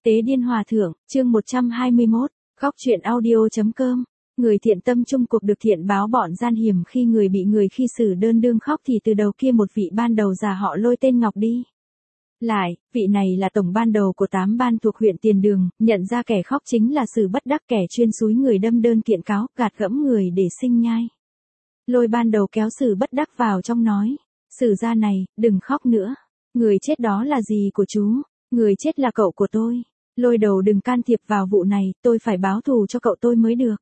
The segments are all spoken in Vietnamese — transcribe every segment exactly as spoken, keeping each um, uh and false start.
Tế Điên Hòa Thượng, chương một trăm hai mươi mốt, góc truyện audio.com. Người thiện tâm chung cuộc được thiện báo bọn gian hiểm khi người bị người khi xử đơn đương khóc thì từ đầu kia một vị ban đầu già họ Lôi tên Ngọc đi. Lại, vị này là tổng ban đầu của tám ban thuộc huyện Tiền Đường, nhận ra kẻ khóc chính là Sử Bất Đắc, kẻ chuyên xúi người đâm đơn kiện cáo, gạt gẫm người để sinh nhai. Lôi ban đầu kéo Sử Bất Đắc vào trong nói, Sử gia này, đừng khóc nữa. Người chết đó là gì của chú? Người chết là cậu của tôi. Lôi đầu đừng can thiệp vào vụ này, tôi phải báo thù cho cậu tôi mới được.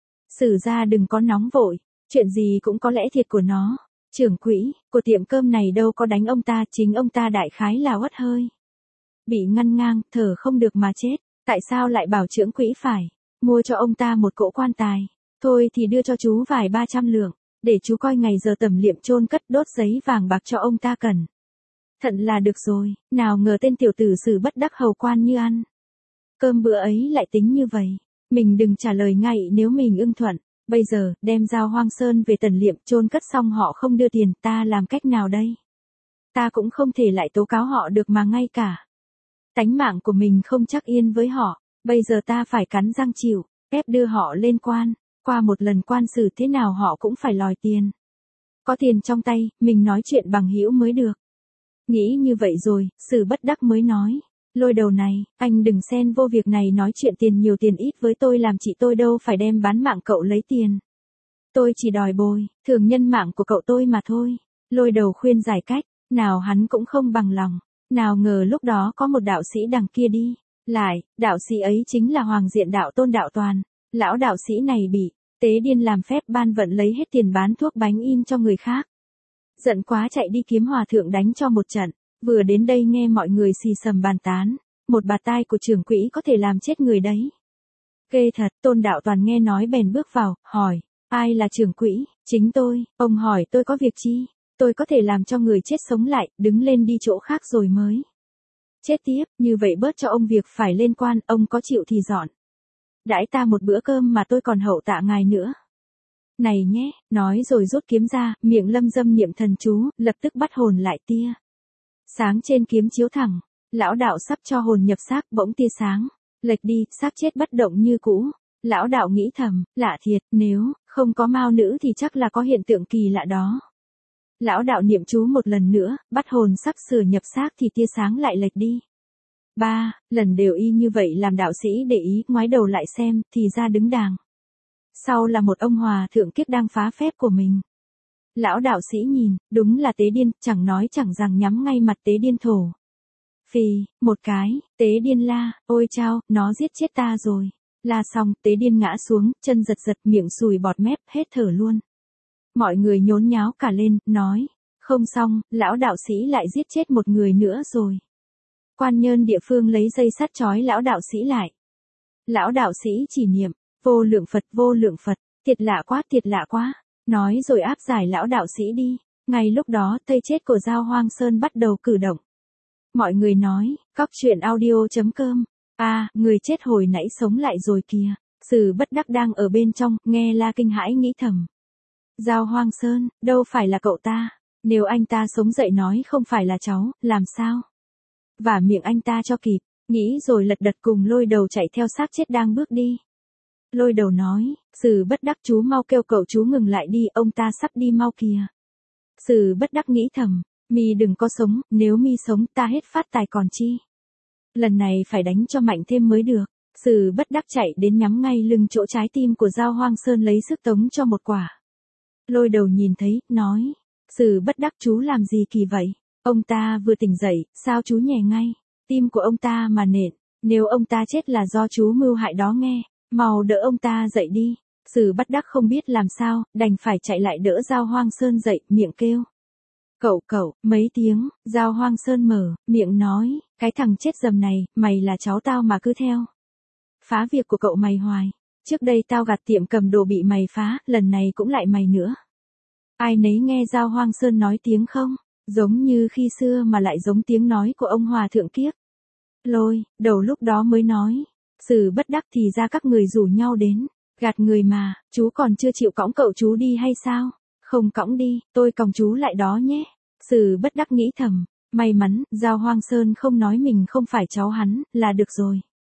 Sử gia đừng có nóng vội, chuyện gì cũng có lẽ thiệt của nó. Trưởng quỹ của tiệm cơm này đâu có đánh ông ta, chính ông ta đại khái là uất hơi. Bị ngăn ngang, thở không được mà chết, tại sao lại bảo trưởng quỹ phải mua cho ông ta một cỗ quan tài? Thôi thì đưa cho chú vài ba trăm lượng, để chú coi ngày giờ tẩm liệm chôn cất đốt giấy vàng bạc cho ông ta cần. Thận là được rồi, nào ngờ tên tiểu tử Sử Bất Đắc hầu quan như ăn cơm bữa ấy lại tính như vậy. Mình đừng trả lời ngay nếu mình ưng thuận. Bây giờ, đem Giao Hoang Sơn về tần liệm chôn cất xong họ không đưa tiền, ta làm cách nào đây? Ta cũng không thể lại tố cáo họ được mà ngay cả tánh mạng của mình không chắc yên với họ. Bây giờ ta phải cắn răng chịu, ép đưa họ lên quan. Qua một lần quan xử thế nào họ cũng phải lòi tiền. Có tiền trong tay, mình nói chuyện bằng hữu mới được. Nghĩ như vậy rồi, Sử Bất Đắc mới nói. Lôi đầu này, anh đừng xen vô việc này, nói chuyện tiền nhiều tiền ít với tôi làm chị tôi đâu phải đem bán mạng cậu lấy tiền. Tôi chỉ đòi bồi, thường nhân mạng của cậu tôi mà thôi. Lôi đầu khuyên giải cách, nào hắn cũng không bằng lòng. Nào ngờ lúc đó có một đạo sĩ đằng kia đi. Lại, đạo sĩ ấy chính là Hoàng Diện Đạo Tôn Đạo Toàn. Lão đạo sĩ này bị Tế Điên làm phép ban vận lấy hết tiền bán thuốc bánh in cho người khác. Giận quá chạy đi kiếm hòa thượng đánh cho một trận. Vừa đến đây nghe mọi người xì xầm bàn tán, một bạt tai của trưởng quỹ có thể làm chết người đấy. Ghê thật, Tôn Đạo Toàn nghe nói bèn bước vào, hỏi, ai là trưởng quỹ? Chính tôi. Ông hỏi tôi có việc chi? Tôi có thể làm cho người chết sống lại, đứng lên đi chỗ khác rồi mới chết tiếp, như vậy bớt cho ông việc phải lên quan, ông có chịu thì dọn đãi ta một bữa cơm mà tôi còn hậu tạ ngài nữa. Này nhé, nói rồi rút kiếm ra, miệng lâm dâm niệm thần chú, lập tức bắt hồn lại tia sáng trên kiếm chiếu thẳng. Lão đạo sắp cho hồn nhập xác, bỗng tia sáng lệch đi, xác chết bất động như cũ. Lão đạo nghĩ thầm, lạ thiệt, nếu không có mao nữ thì chắc là có hiện tượng kỳ lạ đó. Lão đạo niệm chú một lần nữa, bắt hồn sắp sửa nhập xác thì tia sáng lại lệch đi. Ba lần đều y như vậy làm đạo sĩ để ý, ngoái đầu lại xem, thì ra đứng đàng sau là một ông hòa thượng kiếp đang phá phép của mình. Lão đạo sĩ nhìn, đúng là Tế Điên, chẳng nói chẳng rằng nhắm ngay mặt Tế Điên thổ phì một cái. Tế Điên la, ôi chao, nó giết chết ta rồi. La xong, Tế Điên ngã xuống, chân giật giật, miệng sùi bọt mép, hết thở luôn. Mọi người nhốn nháo cả lên, nói, không xong, lão đạo sĩ lại giết chết một người nữa rồi. Quan nhân địa phương lấy dây sắt trói lão đạo sĩ lại. Lão đạo sĩ chỉ niệm, vô lượng Phật, vô lượng Phật, thiệt lạ quá, thiệt lạ quá. Nói rồi áp giải lão đạo sĩ đi. Ngay lúc đó, thây chết của Giao Hoang Sơn bắt đầu cử động. Mọi người nói, góc truyện audio.com. À, người chết hồi nãy sống lại rồi kìa. Sử Bất Đắc đang ở bên trong, nghe la kinh hãi nghĩ thầm. Giao Hoang Sơn, đâu phải là cậu ta. Nếu anh ta sống dậy nói không phải là cháu, làm sao? Và miệng anh ta cho kịp, nghĩ rồi lật đật cùng Lôi Đầu chạy theo xác chết đang bước đi. Lôi Đầu nói, Sử Bất Đắc chú mau kêu cậu chú ngừng lại đi, ông ta sắp đi mau kìa. Sử Bất Đắc nghĩ thầm, mi đừng có sống, nếu mi sống ta hết phát tài còn chi. Lần này phải đánh cho mạnh thêm mới được. Sử Bất Đắc chạy đến nhắm ngay lưng chỗ trái tim của Giao Hoang Sơn lấy sức tống cho một quả. Lôi Đầu nhìn thấy, nói, Sử Bất Đắc chú làm gì kỳ vậy? Ông ta vừa tỉnh dậy, sao chú nhè ngay tim của ông ta mà nện? Nếu ông ta chết là do chú mưu hại đó nghe. Mau đỡ ông ta dậy đi. Sử Bất Đắc không biết làm sao, đành phải chạy lại đỡ Giao Hoang Sơn dậy, miệng kêu. Cậu cậu, mấy tiếng, Giao Hoang Sơn mở, miệng nói, cái thằng chết dầm này, mày là cháu tao mà cứ theo phá việc của cậu mày hoài. Trước đây tao gạt tiệm cầm đồ bị mày phá, lần này cũng lại mày nữa. Ai nấy nghe Giao Hoang Sơn nói tiếng không? Giống như khi xưa mà lại giống tiếng nói của ông hòa thượng kiếp. Lôi Đầu lúc đó mới nói. Sử Bất Đắc thì ra các người rủ nhau đến gạt người mà, chú còn chưa chịu cõng cậu chú đi hay sao? Không cõng đi, tôi còng chú lại đó nhé. Sử Bất Đắc nghĩ thầm, may mắn, Giao Hoang Sơn không nói mình không phải cháu hắn, là được rồi.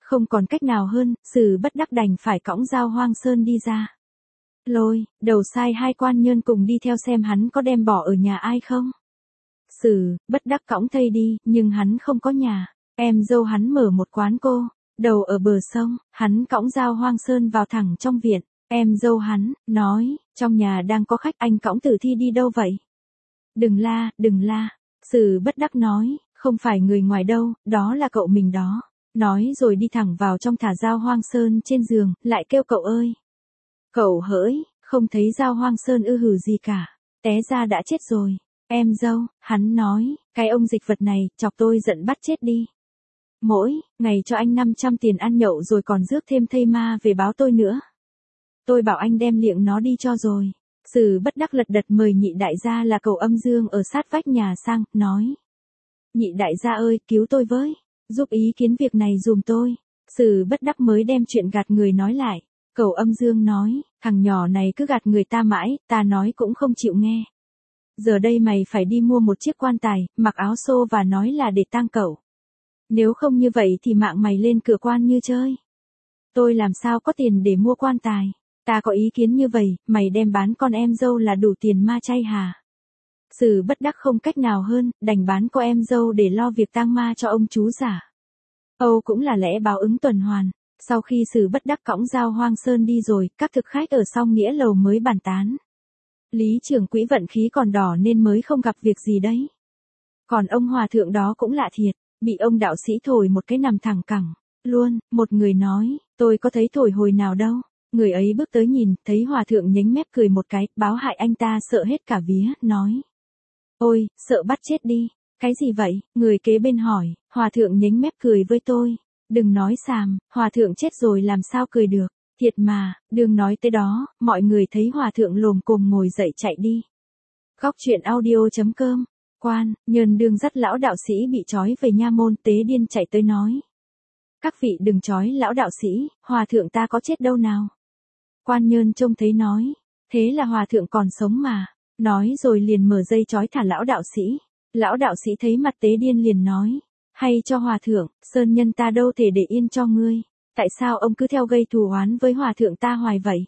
Không còn cách nào hơn, Sử Bất Đắc đành phải cõng dao Hoang Sơn đi ra. Lôi, Đầu sai hai quan nhân cùng đi theo xem hắn có đem bỏ ở nhà ai không. Sử Bất Đắc cõng thây đi, nhưng hắn không có nhà. Em dâu hắn mở một quán cô, đầu ở bờ sông, hắn cõng dao Hoang Sơn vào thẳng trong viện. Em dâu hắn, nói, trong nhà đang có khách, anh cõng Tử Thi đi đâu vậy? Đừng la, đừng la. Sử Bất Đắc nói, không phải người ngoài đâu, đó là cậu mình đó. Nói rồi đi thẳng vào trong thả dao Hoang Sơn trên giường, lại kêu cậu ơi. Cậu hỡi, không thấy dao Hoang Sơn ư hử gì cả, té ra đã chết rồi. Em dâu, hắn nói, cái ông dịch vật này, chọc tôi giận bắt chết đi. Mỗi ngày cho anh năm trăm tiền ăn nhậu rồi còn rước thêm thây ma về báo tôi nữa. Tôi bảo anh đem liệng nó đi cho rồi. Sử Bất Đắc lật đật mời nhị đại gia là cậu Âm Dương ở sát vách nhà sang, nói. Nhị đại gia ơi, cứu tôi với, giúp ý kiến việc này dùm tôi. Sử Bất Đắc mới đem chuyện gạt người nói lại. Cậu Âm Dương nói, thằng nhỏ này cứ gạt người ta mãi, ta nói cũng không chịu nghe. Giờ đây mày phải đi mua một chiếc quan tài, mặc áo xô và nói là để tang cậu. Nếu không như vậy thì mạng mày lên cửa quan như chơi. Tôi làm sao có tiền để mua quan tài. Ta có ý kiến như vậy, mày đem bán con em dâu là đủ tiền ma chay hả? Sử Bất Đắc không cách nào hơn, đành bán con em dâu để lo việc tang ma cho ông chú giả. Âu cũng là lẽ báo ứng tuần hoàn. Sau khi Sử Bất Đắc cõng dao Hoang Sơn đi rồi, các thực khách ở song nghĩa lầu mới bàn tán. Lý trưởng quỹ vận khí còn đỏ nên mới không gặp việc gì đấy. Còn ông hòa thượng đó cũng lạ thiệt, bị ông đạo sĩ thổi một cái nằm thẳng cẳng. Luôn, một người nói, tôi có thấy thổi hồi nào đâu. Người ấy bước tới nhìn, thấy hòa thượng nhếch mép cười một cái, báo hại anh ta sợ hết cả vía, nói. Ôi, sợ bắt chết đi. Cái gì vậy? Người kế bên hỏi, hòa thượng nhếch mép cười với tôi. Đừng nói xàm, hòa thượng chết rồi làm sao cười được. Thiệt mà, đừng nói tới đó, mọi người thấy hòa thượng lồm cồm ngồi dậy chạy đi. Góc truyện audio chấm com. Quan, Nhơn Đương dắt lão đạo sĩ bị trói về nha môn, Tế Điên chạy tới nói. Các vị đừng trói lão đạo sĩ, hòa thượng ta có chết đâu nào. Quan Nhơn trông thấy nói, thế là hòa thượng còn sống mà. Nói rồi liền mở dây trói thả lão đạo sĩ. Lão đạo sĩ thấy mặt Tế Điên liền nói, hay cho hòa thượng, sơn nhân ta đâu thể để yên cho ngươi. Tại sao ông cứ theo gây thù oán với hòa thượng ta hoài vậy?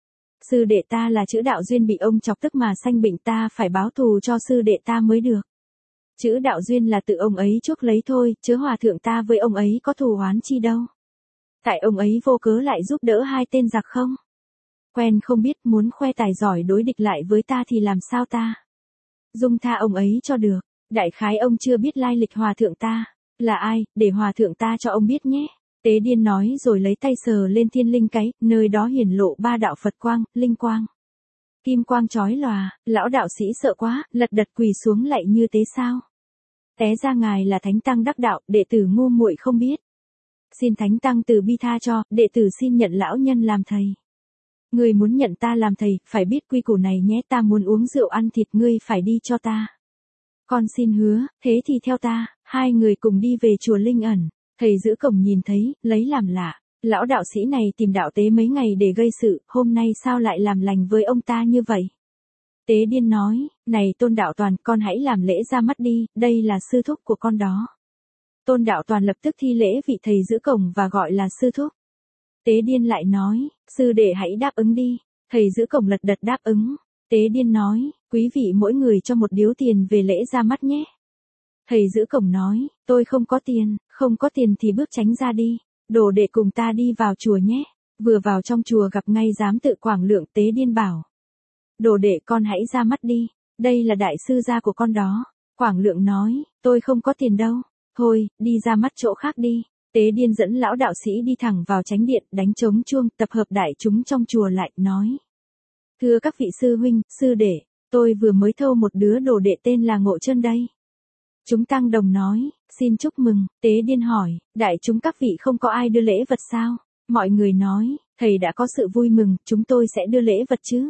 Sư đệ ta là chữ đạo duyên bị ông chọc tức mà sanh bệnh, ta phải báo thù cho sư đệ ta mới được. Chữ đạo duyên là tự ông ấy chuốc lấy thôi, chứ hòa thượng ta với ông ấy có thù oán chi đâu. Tại ông ấy vô cớ lại giúp đỡ hai tên giặc không? Quen không biết, muốn khoe tài giỏi đối địch lại với ta thì làm sao ta? Dung tha ông ấy cho được. Đại khái ông chưa biết lai lịch hòa thượng ta là ai, để hòa thượng ta cho ông biết nhé. Tế Điên nói rồi lấy tay sờ lên thiên linh cái, nơi đó hiển lộ ba đạo Phật quang, linh quang. Kim quang chói lòa, lão đạo sĩ sợ quá, lật đật quỳ xuống lạy như thế sao? Té ra ngài là thánh tăng đắc đạo, đệ tử ngu muội không biết. Xin thánh tăng từ bi tha cho, đệ tử xin nhận lão nhân làm thầy. Ngươi muốn nhận ta làm thầy, phải biết quy củ này nhé, ta muốn uống rượu ăn thịt, ngươi phải đi cho ta. Con xin hứa, thế thì theo ta. Hai người cùng đi về chùa Linh Ẩn. Thầy giữ cổng nhìn thấy, lấy làm lạ. Lão đạo sĩ này tìm đạo Tế mấy ngày để gây sự, hôm nay sao lại làm lành với ông ta như vậy? Tế Điên nói, này Tôn Đạo Toàn, con hãy làm lễ ra mắt đi, đây là sư thúc của con đó. Tôn Đạo Toàn lập tức thi lễ vị thầy giữ cổng và gọi là sư thúc. Tế Điên lại nói, sư đệ hãy đáp ứng đi. Thầy giữ cổng lật đật đáp ứng. Tế Điên nói, quý vị mỗi người cho một điếu tiền về lễ ra mắt nhé. Thầy giữ cổng nói, tôi không có tiền, không có tiền thì bước tránh ra đi. Đồ đệ cùng ta đi vào chùa nhé. Vừa vào trong chùa gặp ngay giám tự Quảng Lượng. Tế Điên bảo. Đồ đệ con hãy ra mắt đi, đây là đại sư gia của con đó. Quảng Lượng nói, tôi không có tiền đâu. Thôi, đi ra mắt chỗ khác đi. Tế Điên dẫn lão đạo sĩ đi thẳng vào chánh điện, đánh trống chuông, tập hợp đại chúng trong chùa lại, nói. Thưa các vị sư huynh, sư đệ, tôi vừa mới thâu một đứa đồ đệ tên là Ngộ Chân đây. Chúng tăng đồng nói, xin chúc mừng. Tế Điên hỏi, đại chúng các vị không có ai đưa lễ vật sao? Mọi người nói, thầy đã có sự vui mừng, chúng tôi sẽ đưa lễ vật chứ.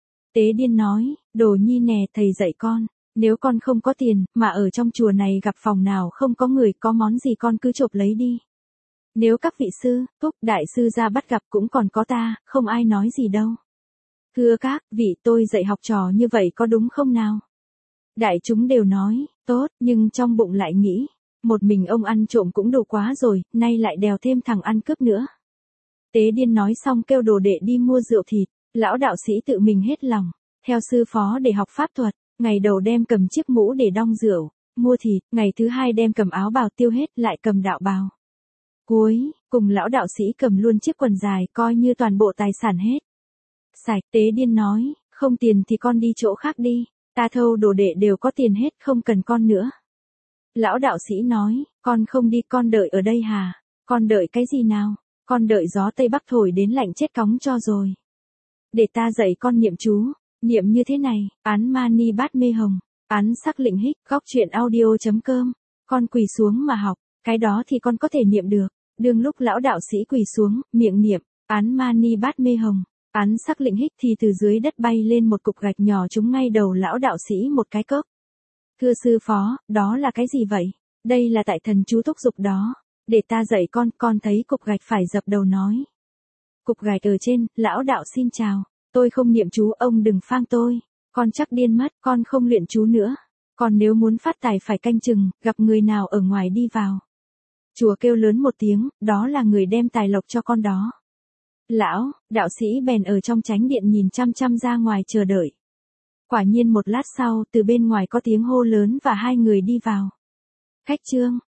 Tế Điên nói, đồ nhi nè, thầy dạy con, nếu con không có tiền, mà ở trong chùa này gặp phòng nào không có người, có món gì con cứ chộp lấy đi. Nếu các vị sư, thúc, đại sư ra bắt gặp cũng còn có ta, không ai nói gì đâu. Thưa các vị, tôi dạy học trò như vậy có đúng không nào? Đại chúng đều nói, tốt, nhưng trong bụng lại nghĩ, Một mình ông ăn trộm cũng đủ quá rồi, nay lại đèo thêm thằng ăn cướp nữa. Tế điên nói xong kêu đồ đệ đi mua rượu thịt, lão đạo sĩ tự mình hết lòng, theo sư phó để học pháp thuật, ngày đầu đem cầm chiếc mũ để đong rượu, mua thịt, ngày thứ hai đem cầm áo bào tiêu hết lại cầm đạo bào. Cuối, cùng lão đạo sĩ cầm luôn chiếc quần dài coi như toàn bộ tài sản hết. Sạch, tế điên nói, không tiền thì con đi chỗ khác đi, ta thâu đồ đệ đều có tiền hết không cần con nữa. Lão đạo sĩ nói, con không đi con đợi ở đây hà, con đợi cái gì nào, con đợi gió Tây Bắc thổi đến lạnh chết cóng cho rồi. Để ta dạy con niệm chú, niệm như thế này, án mani bát mê hồng, án sắc lệnh hích, góc truyện audio.com, con quỳ xuống mà học, cái đó thì con có thể niệm được. Đương lúc lão đạo sĩ quỳ xuống, miệng niệm, án mani bát mê hồng, án sắc lệnh hích thì từ dưới đất bay lên một cục gạch nhỏ trúng ngay đầu lão đạo sĩ một cái cốc. Thưa sư phó, đó là cái gì vậy? Đây là tại thần chú thúc giục đó. Để ta dạy con, con thấy cục gạch phải dập đầu nói. Cục gạch ở trên, lão đạo xin chào. Tôi không niệm chú, ông đừng phang tôi. Con chắc điên mất, con không luyện chú nữa. Còn nếu muốn phát tài phải canh chừng, gặp người nào ở ngoài đi vào. Chùa kêu lớn một tiếng, đó là người đem tài lộc cho con đó. Lão, đạo sĩ bèn ở trong chánh điện nhìn chăm chăm ra ngoài chờ đợi. Quả nhiên một lát sau, từ bên ngoài có tiếng hô lớn và hai người đi vào. Khách trương,